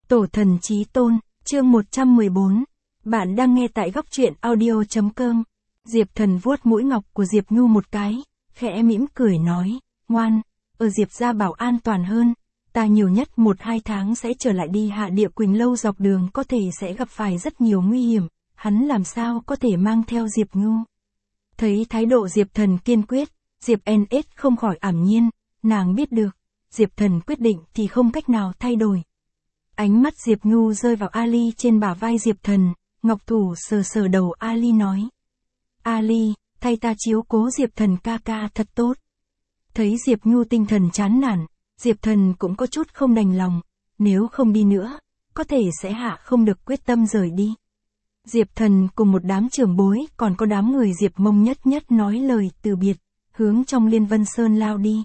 Tổ thần chí tôn, chương 114. Bạn đang nghe tại góc truyện audio.com. Diệp Thần vuốt mũi ngọc của Diệp Nhu một cái, khẽ mỉm cười nói, ngoan, ở Diệp gia bảo an toàn hơn, ta nhiều nhất 1-2 tháng sẽ trở lại đi Hạ Địa Quỳnh lâu, dọc đường có thể sẽ gặp phải rất nhiều nguy hiểm, hắn làm sao có thể mang theo Diệp Nhu. Thấy thái độ Diệp Thần kiên quyết, Diệp NS không khỏi ảm nhiên, nàng biết được, Diệp Thần quyết định thì không cách nào thay đổi. Ánh mắt Diệp Nhu rơi vào Ali trên bả vai Diệp Thần, ngọc thủ sờ sờ đầu Ali nói. Ali, thay ta chiếu cố Diệp Thần ca ca thật tốt. Thấy Diệp Nhu tinh thần chán nản, Diệp Thần cũng có chút không đành lòng, nếu không đi nữa, có thể sẽ hạ không được quyết tâm rời đi. Diệp Thần cùng một đám trưởng bối còn có đám người Diệp Mông nhất nhất nói lời từ biệt, hướng trong Liên Vân Sơn lao đi.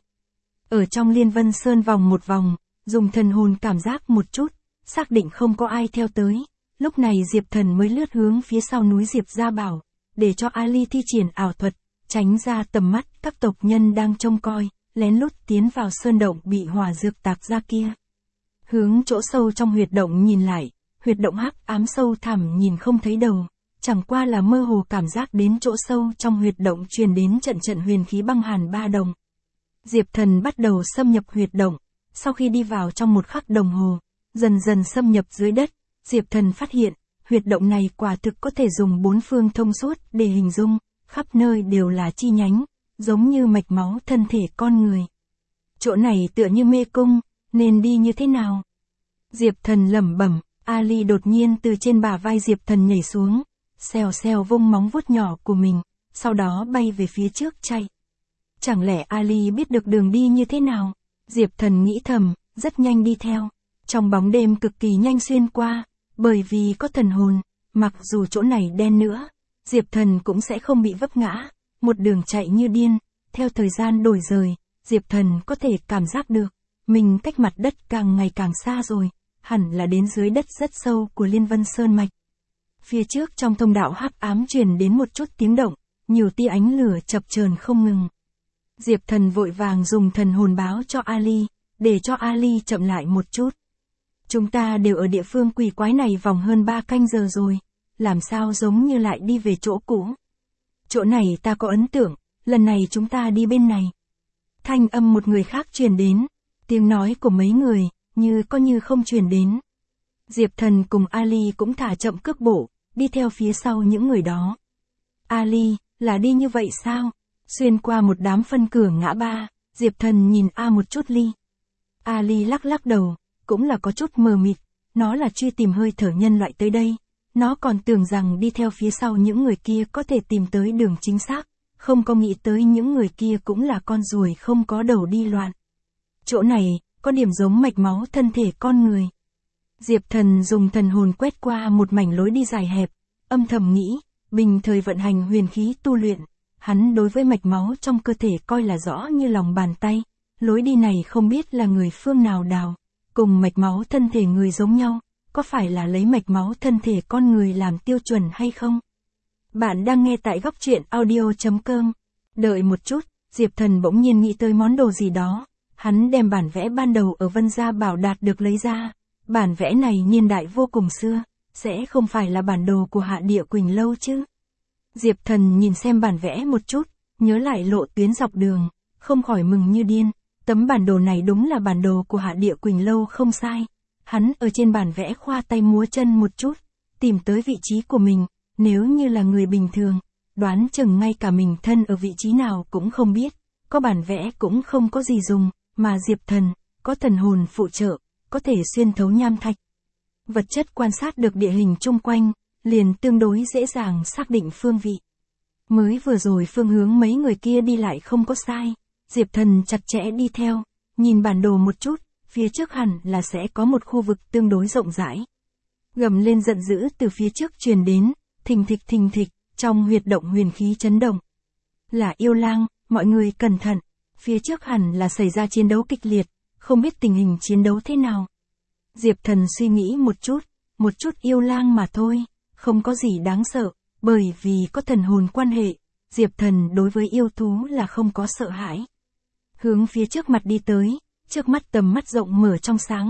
Ở trong Liên Vân Sơn vòng một vòng, dùng thần hồn cảm giác một chút, xác định không có ai theo tới, lúc này Diệp Thần mới lướt hướng phía sau núi Diệp Gia Bảo, để cho Ali thi triển ảo thuật, tránh ra tầm mắt các tộc nhân đang trông coi, lén lút tiến vào sơn động bị hỏa dược tạc ra kia. Hướng chỗ sâu trong huyệt động nhìn lại, huyệt động hắc ám sâu thẳm nhìn không thấy đầu, chẳng qua là mơ hồ cảm giác đến chỗ sâu trong huyệt động truyền đến trận trận huyền khí băng hàn ba đồng. Diệp Thần bắt đầu xâm nhập huyệt động, sau khi đi vào trong một khắc đồng hồ, dần dần xâm nhập dưới đất, Diệp Thần phát hiện, huyệt động này quả thực có thể dùng 4 phương thông suốt để hình dung, khắp nơi đều là chi nhánh, giống như mạch máu thân thể con người. Chỗ này tựa như mê cung, nên đi như thế nào? Diệp Thần lẩm bẩm, Ali đột nhiên từ trên bả vai Diệp Thần nhảy xuống, xèo xèo vung móng vuốt nhỏ của mình, sau đó bay về phía trước chạy. Chẳng lẽ Ali biết được đường đi như thế nào? Diệp Thần nghĩ thầm, rất nhanh đi theo. Trong bóng đêm cực kỳ nhanh xuyên qua, bởi vì có thần hồn, mặc dù chỗ này đen nữa, Diệp Thần cũng sẽ không bị vấp ngã, một đường chạy như điên, theo thời gian đổi rời, Diệp Thần có thể cảm giác được, mình cách mặt đất càng ngày càng xa rồi, hẳn là đến dưới đất rất sâu của Liên Vân Sơn Mạch. Phía trước trong thông đạo hắc ám truyền đến một chút tiếng động, nhiều tia ánh lửa chập chờn không ngừng. Diệp Thần vội vàng dùng thần hồn báo cho Ali, để cho Ali chậm lại một chút. Chúng ta đều ở địa phương quỷ quái này vòng hơn 3 canh giờ rồi, làm sao giống như lại đi về chỗ cũ. Chỗ này ta có ấn tượng, lần này chúng ta đi bên này. Thanh âm một người khác truyền đến, tiếng nói của mấy người, như có như không truyền đến. Diệp Thần cùng Ali cũng thả chậm cước bộ, đi theo phía sau những người đó. Ali, là đi như vậy sao? Xuyên qua một đám phân cửa ngã ba, Diệp Thần nhìn một chút Ly. Ali lắc lắc đầu, cũng là có chút mờ mịt, nó là truy tìm hơi thở nhân loại tới đây, nó còn tưởng rằng đi theo phía sau những người kia có thể tìm tới đường chính xác, không có nghĩ tới những người kia cũng là con ruồi không có đầu đi loạn. Chỗ này, có điểm giống mạch máu thân thể con người. Diệp Thần dùng thần hồn quét qua một mảnh lối đi dài hẹp, âm thầm nghĩ, bình thời vận hành huyền khí tu luyện, hắn đối với mạch máu trong cơ thể coi là rõ như lòng bàn tay, lối đi này không biết là người phương nào đào, cùng mạch máu thân thể người giống nhau, có phải là lấy mạch máu thân thể con người làm tiêu chuẩn hay không? Bạn đang nghe tại góc truyện audio.com. Đợi một chút, Diệp Thần bỗng nhiên nghĩ tới món đồ gì đó, hắn đem bản vẽ ban đầu ở Vân Gia Bảo đạt được lấy ra, bản vẽ này niên đại vô cùng xưa, sẽ không phải là bản đồ của Hạ Địa Quỳnh lâu chứ? Diệp Thần nhìn xem bản vẽ một chút, nhớ lại lộ tuyến dọc đường, không khỏi mừng như điên, tấm bản đồ này đúng là bản đồ của Hạ Địa Quỳnh lâu không sai. Hắn ở trên bản vẽ khoa tay múa chân một chút, tìm tới vị trí của mình, nếu như là người bình thường, đoán chừng ngay cả mình thân ở vị trí nào cũng không biết, có bản vẽ cũng không có gì dùng, mà Diệp Thần, có thần hồn phụ trợ, có thể xuyên thấu nham thạch. Vật chất quan sát được địa hình chung quanh, liền tương đối dễ dàng xác định phương vị. Mới vừa rồi phương hướng mấy người kia đi lại không có sai, Diệp Thần chặt chẽ đi theo, nhìn bản đồ một chút, phía trước hẳn là sẽ có một khu vực tương đối rộng rãi. Gầm lên giận dữ từ phía trước truyền đến, thình thịch, trong huyệt động huyền khí chấn động. Là yêu lang, mọi người cẩn thận, phía trước hẳn là xảy ra chiến đấu kịch liệt, không biết tình hình chiến đấu thế nào. Diệp Thần suy nghĩ một chút yêu lang mà thôi, không có gì đáng sợ, bởi vì có thần hồn quan hệ, Diệp Thần đối với yêu thú là không có sợ hãi. Hướng phía trước mặt đi tới, trước mắt tầm mắt rộng mở trong sáng,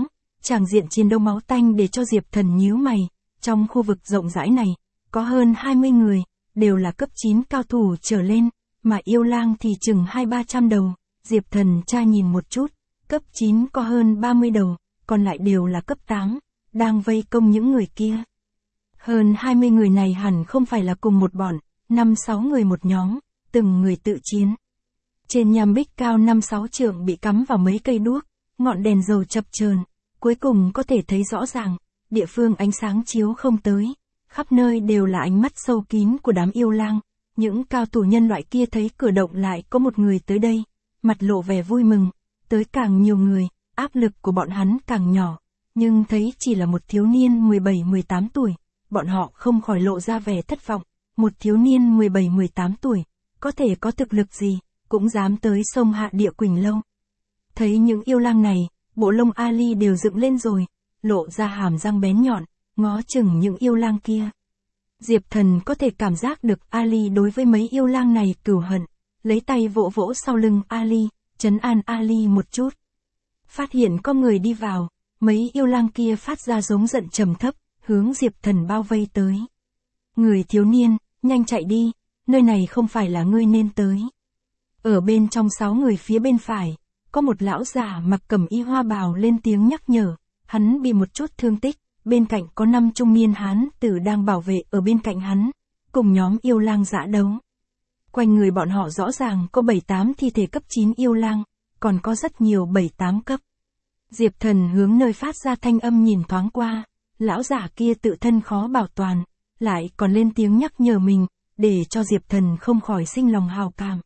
Tràng diện chiến đấu máu tanh để cho Diệp Thần nhíu mày, trong khu vực rộng rãi này, có hơn 20 người, đều là cấp 9 cao thủ trở lên, mà yêu lang thì chừng 200-300 đầu. Diệp Thần tra nhìn một chút, cấp 9 có hơn 30 đầu, còn lại đều là cấp 8, đang vây công những người kia. Hơn 20 người này hẳn không phải là cùng một bọn, 5-6 người một nhóm, từng người tự chiến. Trên nham bích cao 5-6 trượng bị cắm vào mấy cây đuốc, ngọn đèn dầu chập chờn, cuối cùng có thể thấy rõ ràng, địa phương ánh sáng chiếu không tới, khắp nơi đều là ánh mắt sâu kín của đám yêu lang. Những cao thủ nhân loại kia thấy cửa động lại có một người tới đây, mặt lộ vẻ vui mừng, tới càng nhiều người, áp lực của bọn hắn càng nhỏ, nhưng thấy chỉ là một thiếu niên 17-18 tuổi, bọn họ không khỏi lộ ra vẻ thất vọng. Một thiếu niên 17-18 tuổi, có thể có thực lực gì, cũng dám tới sông Hạ Địa Quỳnh Lâu. Thấy những yêu lang này, bộ lông Ali đều dựng lên rồi, lộ ra hàm răng bén nhọn, ngó chừng những yêu lang kia. Diệp Thần có thể cảm giác được Ali đối với mấy yêu lang này cừu hận, lấy tay vỗ vỗ sau lưng Ali, trấn an Ali một chút. Phát hiện có người đi vào, mấy yêu lang kia phát ra giống giận trầm thấp, hướng Diệp Thần bao vây tới. Người thiếu niên, nhanh chạy đi, nơi này không phải là ngươi nên tới. Ở bên trong 6 người phía bên phải, có một lão già mặc cẩm y hoa bào lên tiếng nhắc nhở, hắn bị một chút thương tích, bên cạnh có 5 trung niên hán tử đang bảo vệ ở bên cạnh hắn, cùng nhóm yêu lang dã đấu. Quanh người bọn họ rõ ràng có 7-8 thi thể cấp 9 yêu lang, còn có rất nhiều 7-8 cấp. Diệp Thần hướng nơi phát ra thanh âm nhìn thoáng qua, lão giả kia tự thân khó bảo toàn, lại còn lên tiếng nhắc nhở mình, để cho Diệp Thần không khỏi sinh lòng hào cảm.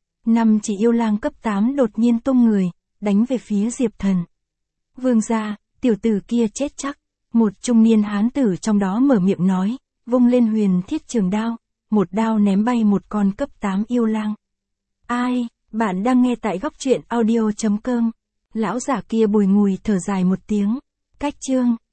5 chỉ yêu lang cấp 8 đột nhiên tung người, đánh về phía Diệp Thần. Vương gia, tiểu tử kia chết chắc. Một trung niên hán tử trong đó mở miệng nói, vung lên huyền thiết trường đao, một đao ném bay một con cấp 8 yêu lang. Ai, bạn đang nghe tại góc truyện audio.com. Lão giả kia bùi ngùi thở dài một tiếng. Cách chương